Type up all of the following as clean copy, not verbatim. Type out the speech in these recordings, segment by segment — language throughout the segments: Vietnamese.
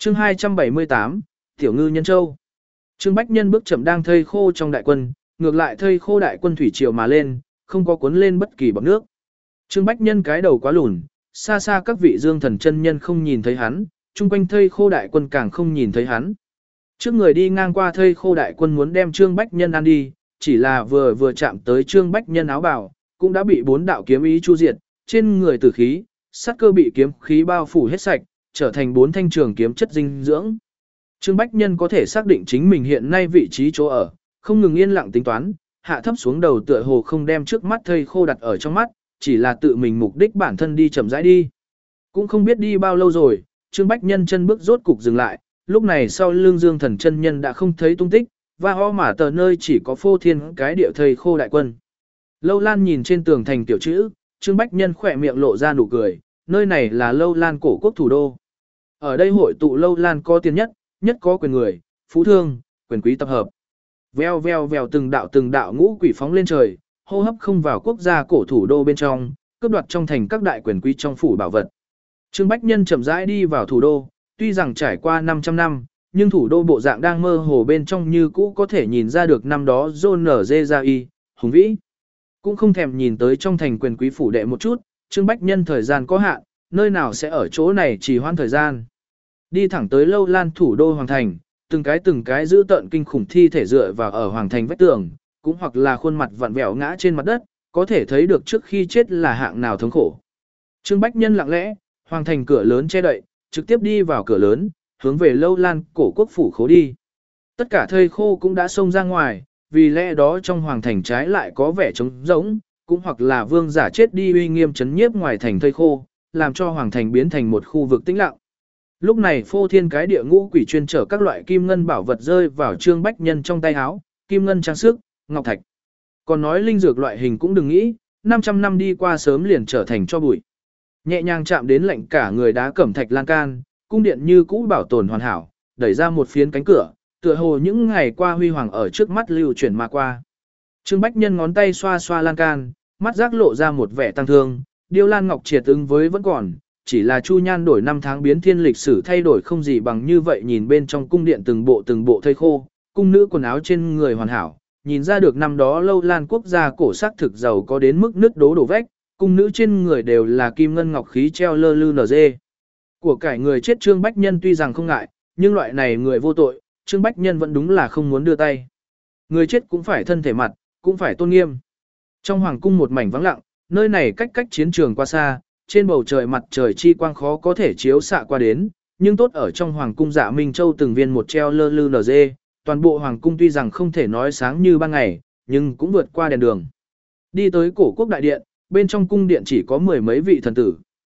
Chương 278, Tiểu ngư nhân châu. Trương Bách Nhân bước chậm đang thây khô trong đại quân, ngược lại thây khô đại quân thủy triều mà lên, không có cuốn lên bất kỳ bọt nước. Trương Bách Nhân cái đầu quá lùn, xa xa các vị dương thần chân nhân không nhìn thấy hắn, chung quanh thây khô đại quân càng không nhìn thấy hắn. Trước người đi ngang qua thây khô đại quân muốn đem Trương Bách Nhân ăn đi, chỉ là vừa chạm tới Trương Bách Nhân áo bào, cũng đã bị 4 đạo kiếm ý chu diệt, trên người tử khí, sát cơ bị kiếm khí bao phủ hết sạch, trở thành 4 thanh trường kiếm chất dinh dưỡng. Trương Bách Nhân có thể xác định chính mình hiện nay vị trí chỗ ở, không ngừng yên lặng tính toán, hạ thấp xuống đầu tựa hồ không đem trước mắt thây khô đặt ở trong mắt, chỉ là tự mình mục đích bản thân đi chậm rãi đi. Cũng không biết đi bao lâu rồi, Trương Bách Nhân chân bước rốt cục dừng lại, lúc này sau lưng Dương Thần chân nhân đã không thấy tung tích, và ho mà tờ nơi chỉ có phô thiên cái địa thây khô đại quân. Lâu Lan nhìn trên tường thành tiểu chữ, Trương Bách Nhân khỏe miệng lộ ra nụ cười, nơi này là Lâu Lan cổ quốc thủ đô. Ở đây hội tụ Lâu Lan có tiền nhất có quyền người, phú thương, quyền quý tập hợp. Veo veo veo từng đạo ngũ quỷ phóng lên trời, hô hấp không vào quốc gia cổ thủ đô bên trong, cướp đoạt trong thành các đại quyền quý trong phủ bảo vật. Trương Bách Nhân chậm rãi đi vào thủ đô, tuy rằng trải qua 500 năm, nhưng thủ đô bộ dạng đang mơ hồ bên trong như cũ có thể nhìn ra được năm đó John nở dê ra y, hùng vĩ. Cũng không thèm nhìn tới trong thành quyền quý phủ đệ một chút, Trương Bách Nhân thời gian có hạn, nơi nào sẽ ở chỗ này trì hoãn thời gian. Đi thẳng tới Lâu Lan thủ đô hoàng thành, từng cái giữ tợn kinh khủng thi thể dựa vào ở hoàng thành vách tường, cũng hoặc là khuôn mặt vặn vẹo ngã trên mặt đất, có thể thấy được trước khi chết là hạng nào thống khổ. Trương Bách Nhân lặng lẽ, hoàng thành cửa lớn che đậy, trực tiếp đi vào cửa lớn, hướng về Lâu Lan cổ quốc phủ khố đi. Tất cả thây khô cũng đã xông ra ngoài, vì lẽ đó trong hoàng thành trái lại có vẻ trống rỗng, cũng hoặc là vương giả chết đi uy nghiêm chấn nhiếp ngoài thành thây khô, làm cho hoàng thành biến thành một khu vực tĩnh lặng. Lúc này phô thiên cái địa ngũ quỷ chuyên chở các loại kim ngân bảo vật rơi vào Trương Bách Nhân trong tay áo, kim ngân trang sức, ngọc thạch. Còn nói linh dược loại hình cũng đừng nghĩ, 500 năm đi qua sớm liền trở thành cho bụi. Nhẹ nhàng chạm đến lạnh cả người đá cẩm thạch lan can, cung điện như cũ bảo tồn hoàn hảo, đẩy ra một phiến cánh cửa, tựa hồ những ngày qua huy hoàng ở trước mắt lưu chuyển mà qua. Trương Bách Nhân ngón tay xoa xoa lan can, mắt giác lộ ra một vẻ tăng thương, điêu lan ngọc triệt ứng với vẫn còn, chỉ là Chu Nhan đổi năm tháng biến thiên lịch sử thay đổi không gì bằng như vậy, nhìn bên trong cung điện từng bộ thây khô, cung nữ quần áo trên người hoàn hảo, nhìn ra được năm đó Lâu Lan quốc gia cổ sắc thực giàu có đến mức nứt đổ vách, cung nữ trên người đều là kim ngân ngọc khí treo lơ lư nở dê. Của cải người chết Trương Bách Nhân tuy rằng không ngại, nhưng loại này người vô tội, Trương Bách Nhân vẫn đúng là không muốn đưa tay. Người chết cũng phải thân thể mặt, cũng phải tôn nghiêm. Trong hoàng cung một mảnh vắng lặng, nơi này cách chiến trường qua xa, trên bầu trời mặt trời chi quang khó có thể chiếu xạ qua đến, nhưng tốt ở trong hoàng cung Dạ Minh Châu từng viên một treo lơ lư nở dê, toàn bộ hoàng cung tuy rằng không thể nói sáng như ban ngày, nhưng cũng vượt qua đèn đường. Đi tới cổ quốc đại điện, bên trong cung điện chỉ có 10 mấy vị thần tử.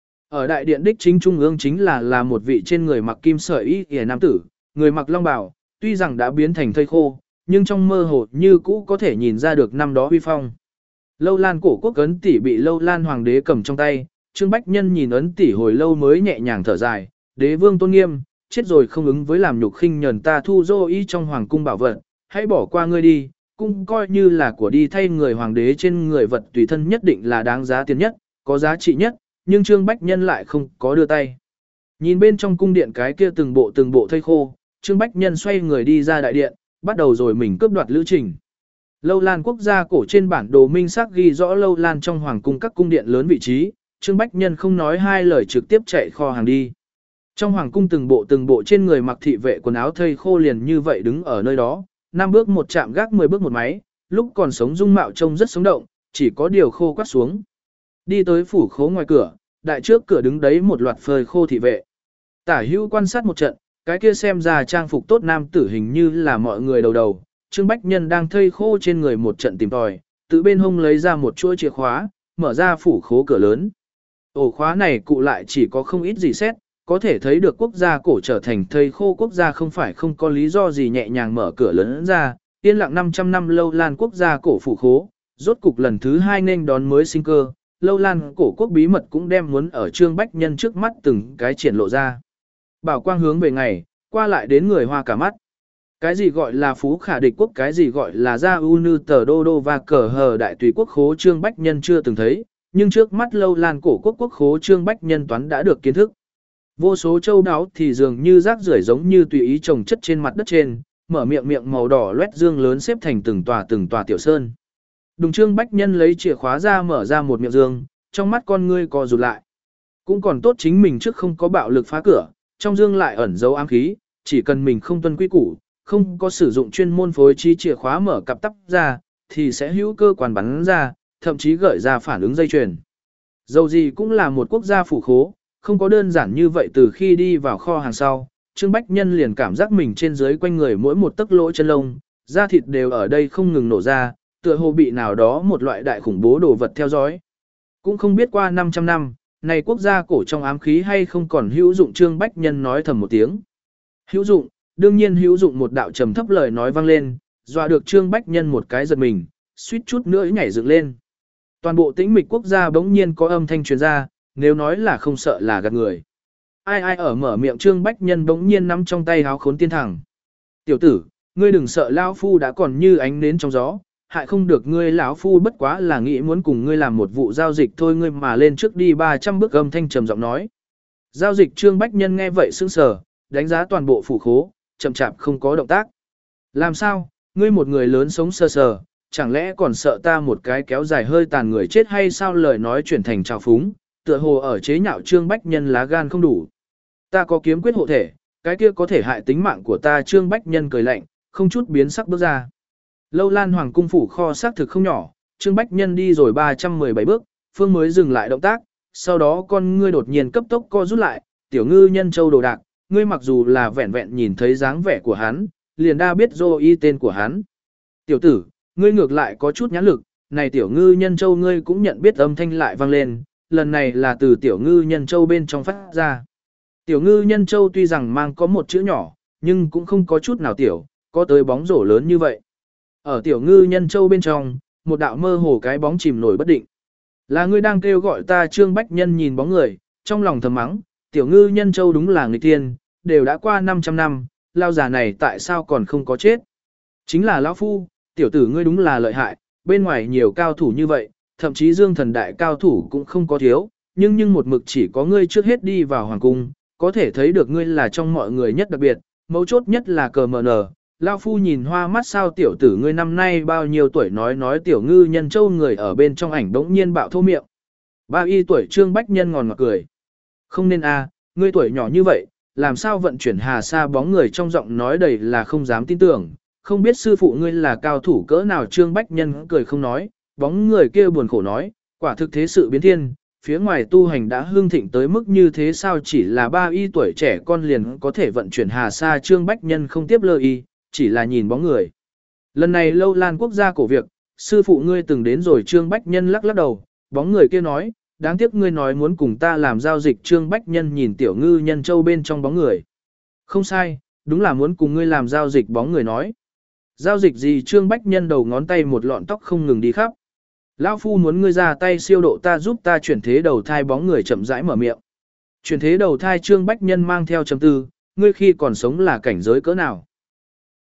Ở đại điện đích chính trung ương chính là một vị trên người mặc kim sợi y y nam tử, người mặc long bào, tuy rằng đã biến thành thây khô, nhưng trong mơ hồ như cũ có thể nhìn ra được năm đó uy phong. Lâu Lan cổ quốc ấn tỷ bị Lâu Lan hoàng đế cầm trong tay, Trương Bách Nhân nhìn ấn tỷ hồi lâu mới nhẹ nhàng thở dài, đế vương tôn nghiêm, chết rồi không ứng với làm nhục khinh nhẫn ta thu dô y trong hoàng cung bảo vật, hãy bỏ qua ngươi đi, cũng coi như là của đi thay người hoàng đế trên người vật tùy thân nhất định là đáng giá tiền nhất, có giá trị nhất, nhưng Trương Bách Nhân lại không có đưa tay. Nhìn bên trong cung điện cái kia từng bộ thây khô, Trương Bách Nhân xoay người đi ra đại điện, bắt đầu rồi mình cướp đoạt lữ trình. Lâu Lan quốc gia cổ trên bản đồ minh xác ghi rõ Lâu Lan trong hoàng cung các cung điện lớn vị trí, Trương Bách Nhân không nói hai lời trực tiếp chạy kho hàng đi. Trong hoàng cung từng bộ trên người mặc thị vệ quần áo thây khô liền như vậy đứng ở nơi đó, 5 bước một chạm gác 10 bước một máy, lúc còn sống dung mạo trông rất sống động, chỉ có điều khô quắt xuống. Đi tới phủ khố ngoài cửa, đại trước cửa đứng đấy một loạt phơi khô thị vệ. Tả hữu quan sát một trận, cái kia xem ra trang phục tốt nam tử hình như là mọi người đầu. Trương Bách Nhân đang thây khô trên người một trận tìm tòi, tự bên hông lấy ra một chuỗi chìa khóa, mở ra phủ khố cửa lớn. Ổ khóa này cụ lại chỉ có không ít gì xét, có thể thấy được quốc gia cổ trở thành thây khô quốc gia không phải không có lý do gì nhẹ nhàng mở cửa lớn ra, yên lặng 500 năm Lâu Lan quốc gia cổ phủ khố, rốt cục lần thứ 2 nên đón mới sinh cơ, Lâu Lan cổ quốc bí mật cũng đem muốn ở Trương Bách Nhân trước mắt từng cái triển lộ ra. Bảo quang hướng về ngày, qua lại đến người hoa cả mắt. Cái gì gọi là phú khả địch quốc, cái gì gọi là gia u nư tờ đô đô và cờ hờ đại tùy quốc khố Trương Bách Nhân chưa từng thấy, nhưng trước mắt Lâu Lan cổ quốc quốc khố Trương Bách Nhân toán đã được kiến thức. Vô số châu đáo thì dường như rác rưởi giống như tùy ý trồng chất trên mặt đất trên, mở miệng miệng màu đỏ loét dương lớn xếp thành từng tòa tiểu sơn. Đùng Trương Bách Nhân lấy chìa khóa ra mở ra một miệng dương, trong mắt con ngươi co rụt lại. Cũng còn tốt chính mình trước không có bạo lực phá cửa, trong dương lại ẩn dấu ám khí, chỉ cần mình không tuân quy củ, không có sử dụng chuyên môn phối trí chìa khóa mở cặp tắp ra, thì sẽ hữu cơ quan bắn ra, thậm chí gợi ra phản ứng dây chuyền. Dầu gì cũng là một quốc gia phủ khố, không có đơn giản như vậy. Từ khi đi vào kho hàng sau, Trương Bách Nhân liền cảm giác mình trên dưới quanh người mỗi một tấc lỗ chân lông, da thịt đều ở đây không ngừng nổ ra, tựa hồ bị nào đó một loại đại khủng bố đồ vật theo dõi. Cũng không biết qua 500 năm, này quốc gia cổ trong ám khí hay không còn hữu dụng. Trương Bách Nhân nói thầm một tiếng. Hữu dụng, đương nhiên hữu dụng. Một đạo trầm thấp lời nói vang lên, dọa được Trương Bách Nhân một cái giật mình, suýt chút nữa nhảy dựng lên. Toàn bộ tĩnh mịch quốc gia bỗng nhiên có âm thanh truyền ra, nếu nói là không sợ là gạt người. Ai ở mở miệng. Trương Bách Nhân bỗng nhiên nắm trong tay háo khốn tiên thẳng. Tiểu tử, ngươi đừng sợ, lão phu đã còn như ánh nến trong gió, hại không được ngươi. Lão phu bất quá là nghĩ muốn cùng ngươi làm một vụ giao dịch thôi. Ngươi mà lên trước đi 300 bước. Âm thanh trầm giọng nói. Giao dịch. Trương Bách Nhân nghe vậy sững sờ, đánh giá toàn bộ phủ khố, chậm chạp không có động tác. Làm sao, ngươi một người lớn sống sờ sờ, chẳng lẽ còn sợ ta một cái kéo dài hơi tàn người chết hay sao? Lời nói chuyển thành trào phúng, tựa hồ ở chế nhạo Trương Bách Nhân lá gan không đủ. Ta có kiếm quyết hộ thể, cái kia có thể hại tính mạng của ta. Trương Bách Nhân cười lạnh, không chút biến sắc bước ra. Lâu Lan Hoàng cung phủ kho xác thực không nhỏ, Trương Bách Nhân đi rồi 317 bước, Phương mới dừng lại động tác, sau đó con ngươi đột nhiên cấp tốc co rút lại. Tiểu Ngư Nhân Châu đồ đạc, ngươi mặc dù là vẹn vẹn nhìn thấy dáng vẻ của hắn, liền đã biết Dô Y tên của hắn. Tiểu tử, ngươi ngược lại có chút nhãn lực, này Tiểu Ngư Nhân Châu ngươi cũng nhận biết. Âm thanh lại vang lên, lần này là từ Tiểu Ngư Nhân Châu bên trong phát ra. Tiểu Ngư Nhân Châu tuy rằng mang có một chữ nhỏ, nhưng cũng không có chút nào tiểu, có tới bóng rổ lớn như vậy. Ở Tiểu Ngư Nhân Châu bên trong, một đạo mơ hồ cái bóng chìm nổi bất định. Là ngươi đang kêu gọi ta? Trương Bách Nhân nhìn bóng người, trong lòng thầm mắng, Tiểu Ngư Nhân Châu đúng là nghịch tiên, đều đã qua 500 năm, lao già này tại sao còn không có chết? Chính là lão phu, tiểu tử ngươi đúng là lợi hại, bên ngoài nhiều cao thủ như vậy, thậm chí Dương Thần đại cao thủ cũng không có thiếu, nhưng một mực chỉ có ngươi trước hết đi vào hoàng cung, có thể thấy được ngươi là trong mọi người nhất đặc biệt, mấu chốt nhất là cờ mờ nở. Lao phu nhìn hoa mắt sao? Tiểu tử ngươi năm nay bao nhiêu tuổi? Nói Tiểu Ngư Nhân Châu người ở bên trong ảnh đống nhiên bạo thô miệng. 32 tuổi. Trương Bách Nhân ngòn ngọt cười. Không nên a, ngươi tuổi nhỏ như vậy, làm sao vận chuyển hà sa? Bóng người trong giọng nói đầy là không dám tin tưởng, không biết sư phụ ngươi là cao thủ cỡ nào? Trương Bách Nhân cười không nói, bóng người kia buồn khổ nói, quả thực thế sự biến thiên, phía ngoài tu hành đã hương thịnh tới mức như thế sao? Chỉ là 32 tuổi trẻ con liền có thể vận chuyển hà sa. Trương Bách Nhân không tiếp lời y, chỉ là nhìn bóng người. Lần này Lâu Lan quốc gia cổ việc, sư phụ ngươi từng đến rồi. Trương Bách Nhân lắc lắc đầu, bóng người kia nói, đáng tiếc ngươi nói muốn cùng ta làm giao dịch. Trương Bách Nhân nhìn Tiểu Ngư Nhân Châu bên trong bóng người. Không sai, đúng là muốn cùng ngươi làm giao dịch. Bóng người nói. Giao dịch gì? Trương Bách Nhân đầu ngón tay một lọn tóc không ngừng đi khắp. Lão phu muốn ngươi ra tay siêu độ ta, giúp ta chuyển thế đầu thai. Bóng người chậm rãi mở miệng. Chuyển thế đầu thai? Trương Bách Nhân mang theo trầm tư, ngươi khi còn sống là cảnh giới cỡ nào?